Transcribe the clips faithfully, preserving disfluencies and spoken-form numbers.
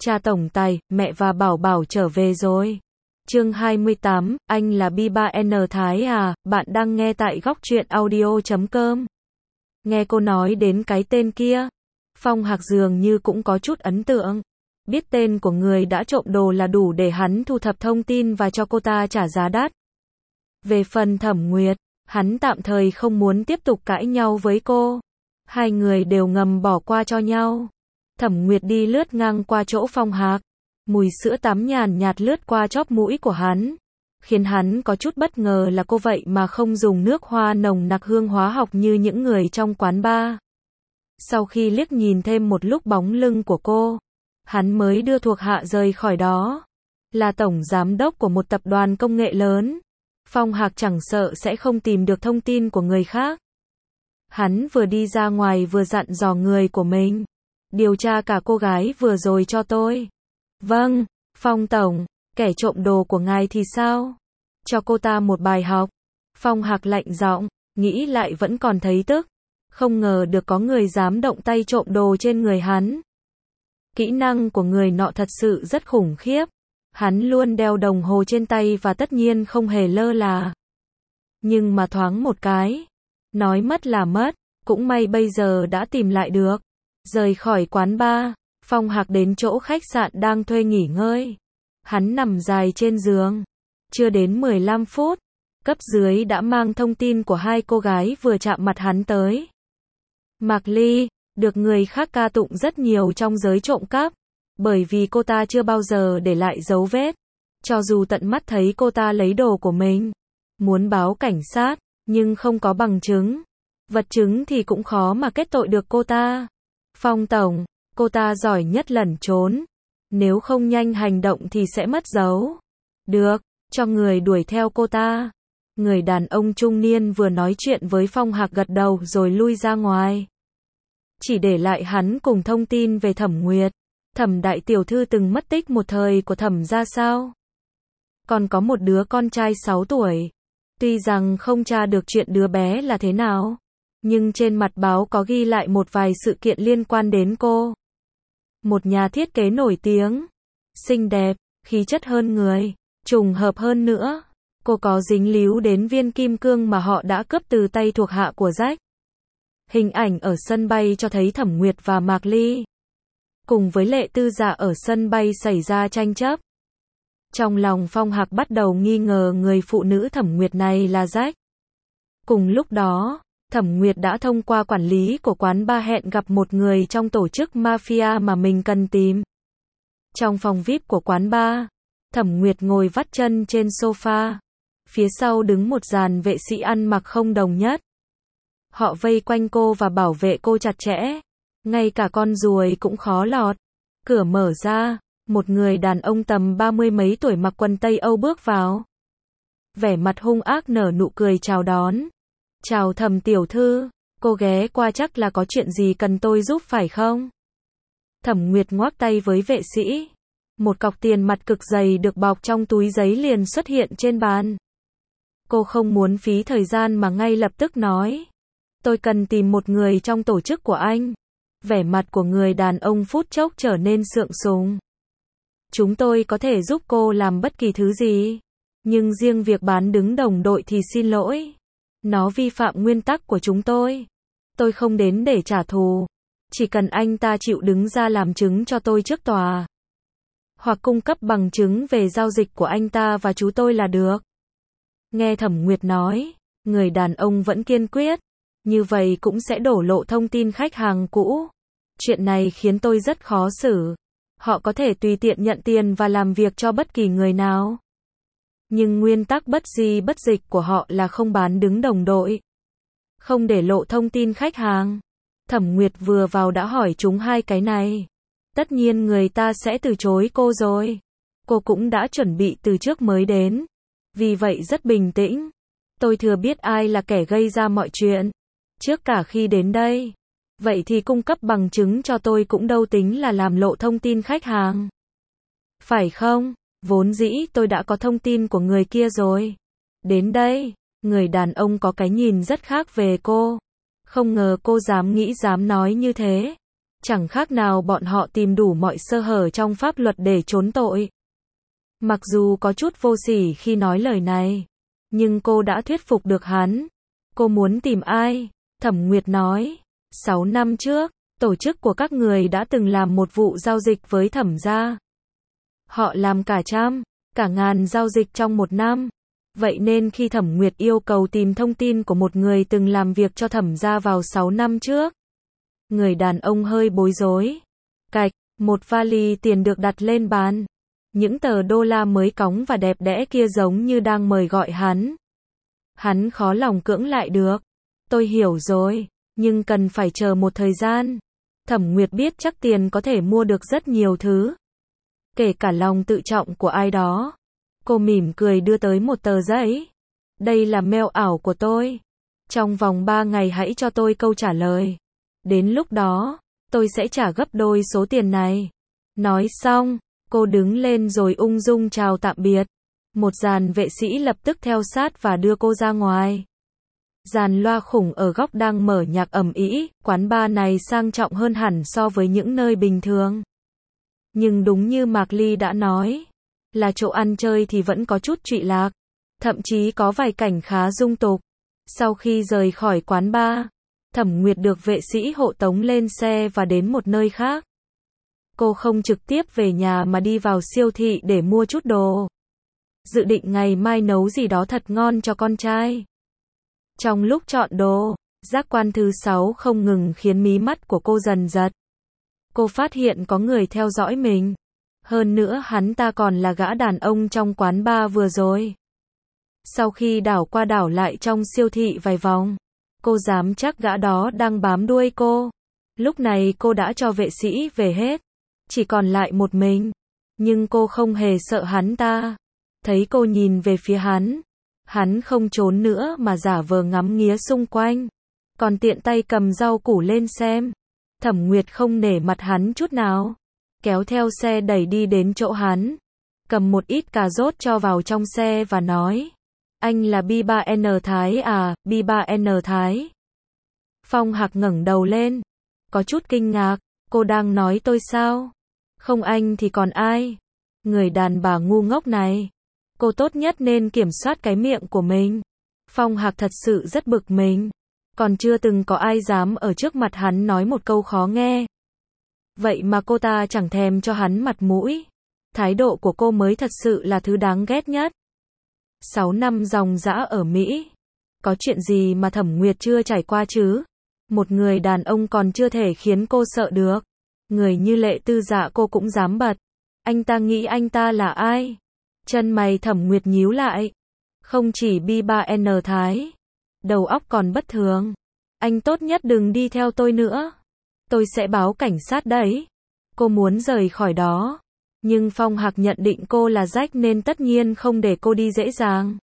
Cha tổng tài, mẹ và Bảo Bảo trở về rồi. Chương hai mươi tám, anh là Bi ba N Thái à, bạn đang nghe tại góc truyện audio chấm com. Nghe cô nói đến cái tên kia, Phong Hạc dường như cũng có chút ấn tượng. Biết tên của người đã trộm đồ là đủ để hắn thu thập thông tin và cho cô ta trả giá đắt. Về phần Thẩm Nguyệt, hắn tạm thời không muốn tiếp tục cãi nhau với cô. Hai người đều ngầm bỏ qua cho nhau. Thẩm Nguyệt đi lướt ngang qua chỗ Phong Hạc. Mùi sữa tắm nhàn nhạt lướt qua chóp mũi của hắn, khiến hắn có chút bất ngờ là cô vậy mà không dùng nước hoa nồng nặc hương hóa học như những người trong quán bar. Sau khi liếc nhìn thêm một lúc bóng lưng của cô, hắn mới đưa thuộc hạ rời khỏi đó. Là tổng giám đốc của một tập đoàn công nghệ lớn, Phong Hạc chẳng sợ sẽ không tìm được thông tin của người khác. Hắn vừa đi ra ngoài vừa dặn dò người của mình, điều tra cả cô gái vừa rồi cho tôi. Vâng, Phong tổng, kẻ trộm đồ của ngài thì sao? Cho cô ta một bài học. Phong Hạc lạnh giọng, nghĩ lại vẫn còn thấy tức. Không ngờ được có người dám động tay trộm đồ trên người hắn. Kỹ năng của người nọ thật sự rất khủng khiếp. Hắn luôn đeo đồng hồ trên tay và tất nhiên không hề lơ là. Nhưng mà thoáng một cái, nói mất là mất, cũng may bây giờ đã tìm lại được. Rời khỏi quán bar, Phong Hạc đến chỗ khách sạn đang thuê nghỉ ngơi. Hắn nằm dài trên giường. Chưa đến mười lăm phút, cấp dưới đã mang thông tin của hai cô gái vừa chạm mặt hắn tới. Mạc Ly, được người khác ca tụng rất nhiều trong giới trộm cắp, bởi vì cô ta chưa bao giờ để lại dấu vết. Cho dù tận mắt thấy cô ta lấy đồ của mình, muốn báo cảnh sát, nhưng không có bằng chứng, vật chứng thì cũng khó mà kết tội được cô ta. Phong tổng, cô ta giỏi nhất lẩn trốn. Nếu không nhanh hành động thì sẽ mất dấu. Được, cho người đuổi theo cô ta. Người đàn ông trung niên vừa nói chuyện với Phong Hạc gật đầu rồi lui ra ngoài. Chỉ để lại hắn cùng thông tin về Thẩm Nguyệt. Thẩm đại tiểu thư từng mất tích một thời của Thẩm ra sao? Còn có một đứa con trai sáu tuổi. Tuy rằng không tra được chuyện đứa bé là thế nào, nhưng trên mặt báo có ghi lại một vài sự kiện liên quan đến cô. Một nhà thiết kế nổi tiếng, xinh đẹp, khí chất hơn người, trùng hợp hơn nữa, cô có dính líu đến viên kim cương mà họ đã cướp từ tay thuộc hạ của Jack. Hình ảnh ở sân bay cho thấy Thẩm Nguyệt và Mạc Ly, cùng với Lệ Tư Dạ ở sân bay xảy ra tranh chấp. Trong lòng Phong Hạc bắt đầu nghi ngờ người phụ nữ Thẩm Nguyệt này là Jack. Cùng lúc đó, Thẩm Nguyệt đã thông qua quản lý của quán bar hẹn gặp một người trong tổ chức mafia mà mình cần tìm. Trong phòng vi ai pi của quán bar, Thẩm Nguyệt ngồi vắt chân trên sofa. Phía sau đứng một dàn vệ sĩ ăn mặc không đồng nhất. Họ vây quanh cô và bảo vệ cô chặt chẽ. Ngay cả con ruồi cũng khó lọt. Cửa mở ra, một người đàn ông tầm ba mươi mấy tuổi mặc quần Tây Âu bước vào. Vẻ mặt hung ác nở nụ cười chào đón. Chào Thẩm tiểu thư, cô ghé qua chắc là có chuyện gì cần tôi giúp phải không? Thẩm Nguyệt ngoắc tay với vệ sĩ. Một cọc tiền mặt cực dày được bọc trong túi giấy liền xuất hiện trên bàn. Cô không muốn phí thời gian mà ngay lập tức nói. Tôi cần tìm một người trong tổ chức của anh. Vẻ mặt của người đàn ông phút chốc trở nên sượng sùng. Chúng tôi có thể giúp cô làm bất kỳ thứ gì. Nhưng riêng việc bán đứng đồng đội thì xin lỗi. Nó vi phạm nguyên tắc của chúng tôi. Tôi không đến để trả thù. Chỉ cần anh ta chịu đứng ra làm chứng cho tôi trước tòa. Hoặc cung cấp bằng chứng về giao dịch của anh ta và chú tôi là được. Nghe Thẩm Nguyệt nói, người đàn ông vẫn kiên quyết. Như vậy cũng sẽ đổ lộ thông tin khách hàng cũ. Chuyện này khiến tôi rất khó xử. Họ có thể tùy tiện nhận tiền và làm việc cho bất kỳ người nào. Nhưng nguyên tắc bất di bất dịch của họ là không bán đứng đồng đội. Không để lộ thông tin khách hàng. Thẩm Nguyệt vừa vào đã hỏi chúng hai cái này. Tất nhiên người ta sẽ từ chối cô rồi. Cô cũng đã chuẩn bị từ trước mới đến. Vì vậy rất bình tĩnh. Tôi thừa biết ai là kẻ gây ra mọi chuyện. Trước cả khi đến đây. Vậy thì cung cấp bằng chứng cho tôi cũng đâu tính là làm lộ thông tin khách hàng. Phải không? Vốn dĩ tôi đã có thông tin của người kia rồi. Đến đây, người đàn ông có cái nhìn rất khác về cô. Không ngờ cô dám nghĩ dám nói như thế. Chẳng khác nào bọn họ tìm đủ mọi sơ hở trong pháp luật để trốn tội. Mặc dù có chút vô sỉ khi nói lời này, nhưng cô đã thuyết phục được hắn. Cô muốn tìm ai? Thẩm Nguyệt nói, sáu năm trước, tổ chức của các người đã từng làm một vụ giao dịch với Thẩm gia. Họ làm cả trăm, cả ngàn giao dịch trong một năm. Vậy nên khi Thẩm Nguyệt yêu cầu tìm thông tin của một người từng làm việc cho Thẩm gia vào sáu năm trước, người đàn ông hơi bối rối. Cạch, một vali tiền được đặt lên bàn. Những tờ đô la mới cóng và đẹp đẽ kia giống như đang mời gọi hắn. Hắn khó lòng cưỡng lại được. Tôi hiểu rồi, nhưng cần phải chờ một thời gian. Thẩm Nguyệt biết chắc tiền có thể mua được rất nhiều thứ, kể cả lòng tự trọng của ai đó. Cô mỉm cười đưa tới một tờ giấy. Đây là mail ảo của tôi. Trong vòng ba ngày hãy cho tôi câu trả lời. Đến lúc đó, tôi sẽ trả gấp đôi số tiền này. Nói xong, cô đứng lên rồi ung dung chào tạm biệt. Một dàn vệ sĩ lập tức theo sát và đưa cô ra ngoài. Dàn loa khủng ở góc đang mở nhạc ầm ĩ, quán bar này sang trọng hơn hẳn so với những nơi bình thường. Nhưng đúng như Mạc Ly đã nói, là chỗ ăn chơi thì vẫn có chút trụy lạc, thậm chí có vài cảnh khá dung tục. Sau khi rời khỏi quán bar, Thẩm Nguyệt được vệ sĩ hộ tống lên xe và đến một nơi khác. Cô không trực tiếp về nhà mà đi vào siêu thị để mua chút đồ. Dự định ngày mai nấu gì đó thật ngon cho con trai. Trong lúc chọn đồ, giác quan thứ sáu không ngừng khiến mí mắt của cô dần giật. Cô phát hiện có người theo dõi mình. Hơn nữa hắn ta còn là gã đàn ông trong quán bar vừa rồi. Sau khi đảo qua đảo lại trong siêu thị vài vòng, cô dám chắc gã đó đang bám đuôi cô. Lúc này cô đã cho vệ sĩ về hết, chỉ còn lại một mình. Nhưng cô không hề sợ hắn ta. Thấy cô nhìn về phía hắn, hắn không trốn nữa mà giả vờ ngắm nghía xung quanh, còn tiện tay cầm rau củ lên xem. Thẩm Nguyệt không nể mặt hắn chút nào, kéo theo xe đẩy đi đến chỗ hắn, cầm một ít cà rốt cho vào trong xe và nói, anh là B ba N Thái à? B ba N Thái? Phong Hạc ngẩng đầu lên, có chút kinh ngạc, cô đang nói tôi sao? Không anh thì còn ai? Người đàn bà ngu ngốc này. Cô tốt nhất nên kiểm soát cái miệng của mình. Phong Hạc thật sự rất bực mình. Còn chưa từng có ai dám ở trước mặt hắn nói một câu khó nghe. Vậy mà cô ta chẳng thèm cho hắn mặt mũi. Thái độ của cô mới thật sự là thứ đáng ghét nhất. Sáu năm ròng rã ở Mỹ. Có chuyện gì mà Thẩm Nguyệt chưa trải qua chứ? Một người đàn ông còn chưa thể khiến cô sợ được. Người như Lệ Tư Dạ cô cũng dám bật. Anh ta nghĩ anh ta là ai? Chân mày Thẩm Nguyệt nhíu lại. Không chỉ B ba N Thái, đầu óc còn bất thường. Anh tốt nhất đừng đi theo tôi nữa. Tôi sẽ báo cảnh sát đấy. Cô muốn rời khỏi đó. Nhưng Phong Hạc nhận định cô là rách nên tất nhiên không để cô đi dễ dàng.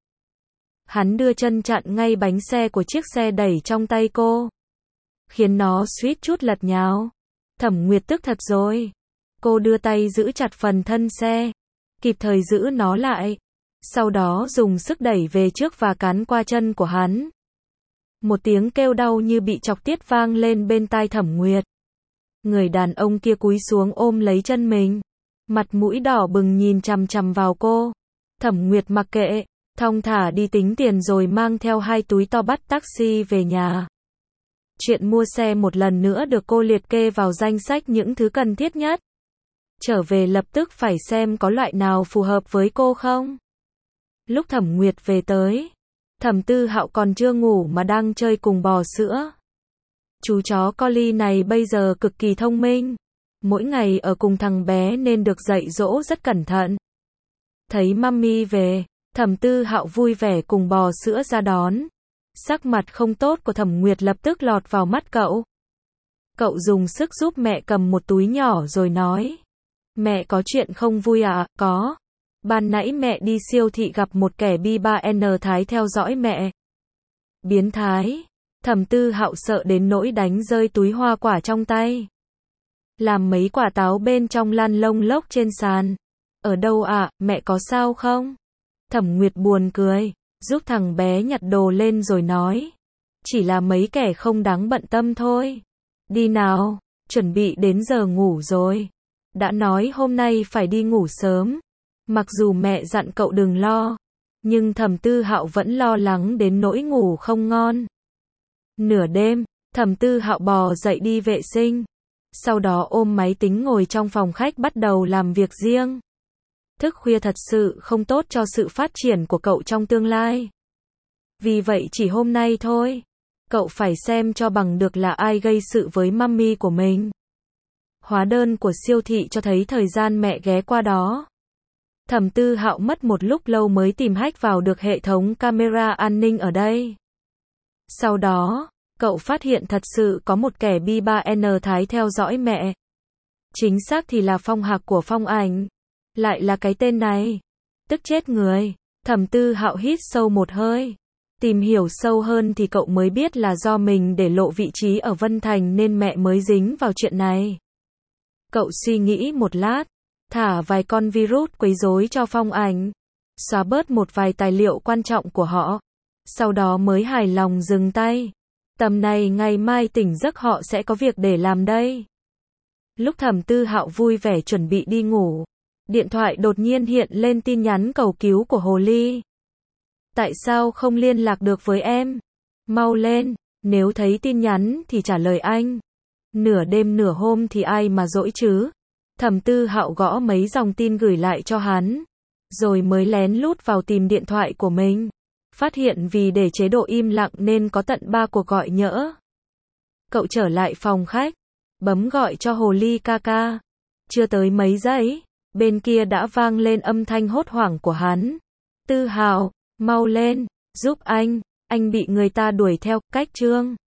Hắn đưa chân chặn ngay bánh xe của chiếc xe đẩy trong tay cô, khiến nó suýt chút lật nhào. Thẩm Nguyệt tức thật rồi. Cô đưa tay giữ chặt phần thân xe, kịp thời giữ nó lại. Sau đó dùng sức đẩy về trước và cán qua chân của hắn. Một tiếng kêu đau như bị chọc tiết vang lên bên tai Thẩm Nguyệt. Người đàn ông kia cúi xuống ôm lấy chân mình, mặt mũi đỏ bừng nhìn chằm chằm vào cô. Thẩm Nguyệt mặc kệ, thong thả đi tính tiền rồi mang theo hai túi to bắt taxi về nhà. Chuyện mua xe một lần nữa được cô liệt kê vào danh sách những thứ cần thiết nhất. Trở về lập tức phải xem có loại nào phù hợp với cô không. Lúc Thẩm Nguyệt về tới, Thẩm Tư Hạo còn chưa ngủ mà đang chơi cùng bò sữa. Chú chó Collie này bây giờ cực kỳ thông minh. Mỗi ngày ở cùng thằng bé nên được dạy dỗ rất cẩn thận. Thấy mummy về, Thẩm Tư Hạo vui vẻ cùng bò sữa ra đón. Sắc mặt không tốt của Thẩm Nguyệt lập tức lọt vào mắt cậu. Cậu dùng sức giúp mẹ cầm một túi nhỏ rồi nói. Mẹ có chuyện không vui à? Có. Ban nãy mẹ đi siêu thị gặp một kẻ B ba N Thái theo dõi mẹ. Biến thái. Thẩm Tư Hạo sợ đến nỗi đánh rơi túi hoa quả trong tay. Làm mấy quả táo bên trong lăn lông lốc trên sàn. Ở đâu ạ? À? Mẹ có sao không? Thẩm Nguyệt buồn cười, giúp thằng bé nhặt đồ lên rồi nói. Chỉ là mấy kẻ không đáng bận tâm thôi. Đi nào. chuẩn bị đến giờ ngủ rồi. Đã nói hôm nay phải đi ngủ sớm. Mặc dù mẹ dặn cậu đừng lo, nhưng Thẩm Tư Hạo vẫn lo lắng đến nỗi ngủ không ngon. Nửa đêm, Thẩm Tư Hạo bò dậy đi vệ sinh. Sau đó ôm máy tính ngồi trong phòng khách bắt đầu làm việc riêng. Thức khuya thật sự không tốt cho sự phát triển của cậu trong tương lai. Vì vậy chỉ hôm nay thôi, cậu phải xem cho bằng được là ai gây sự với mummy của mình. Hóa đơn của siêu thị cho thấy thời gian mẹ ghé qua đó. Thẩm Tư Hạo mất một lúc lâu mới tìm hack vào được hệ thống camera an ninh ở đây. Sau đó, cậu phát hiện thật sự có một kẻ B ba N Thái theo dõi mẹ. Chính xác thì là Phong Hạc của Phong Ảnh. Lại là cái tên này. Tức chết người. Thẩm Tư Hạo hít sâu một hơi. Tìm hiểu sâu hơn thì cậu mới biết là do mình để lộ vị trí ở Vân Thành nên mẹ mới dính vào chuyện này. Cậu suy nghĩ một lát, thả vài con virus quấy rối cho Phong Ảnh, xóa bớt một vài tài liệu quan trọng của họ, sau đó mới hài lòng dừng tay. Tầm này ngày mai tỉnh giấc họ sẽ có việc để làm đây. Lúc Thẩm Tư Hạo vui vẻ chuẩn bị đi ngủ, điện thoại đột nhiên hiện lên tin nhắn cầu cứu của Hồ Ly. Tại sao không liên lạc được với em? Mau lên, nếu thấy tin nhắn thì trả lời anh. Nửa đêm nửa hôm thì ai mà dỗi chứ? Thẩm Tư Hạo gõ mấy dòng tin gửi lại cho hắn, rồi mới lén lút vào tìm điện thoại của mình. Phát hiện vì để chế độ im lặng nên có tận ba cuộc gọi nhỡ. Cậu trở lại phòng khách, bấm gọi cho Hồ Ly ca ca. Chưa tới mấy giây, bên kia đã vang lên âm thanh hốt hoảng của hắn. Tư Hạo, mau lên, giúp anh, anh bị người ta đuổi theo, cách Trương.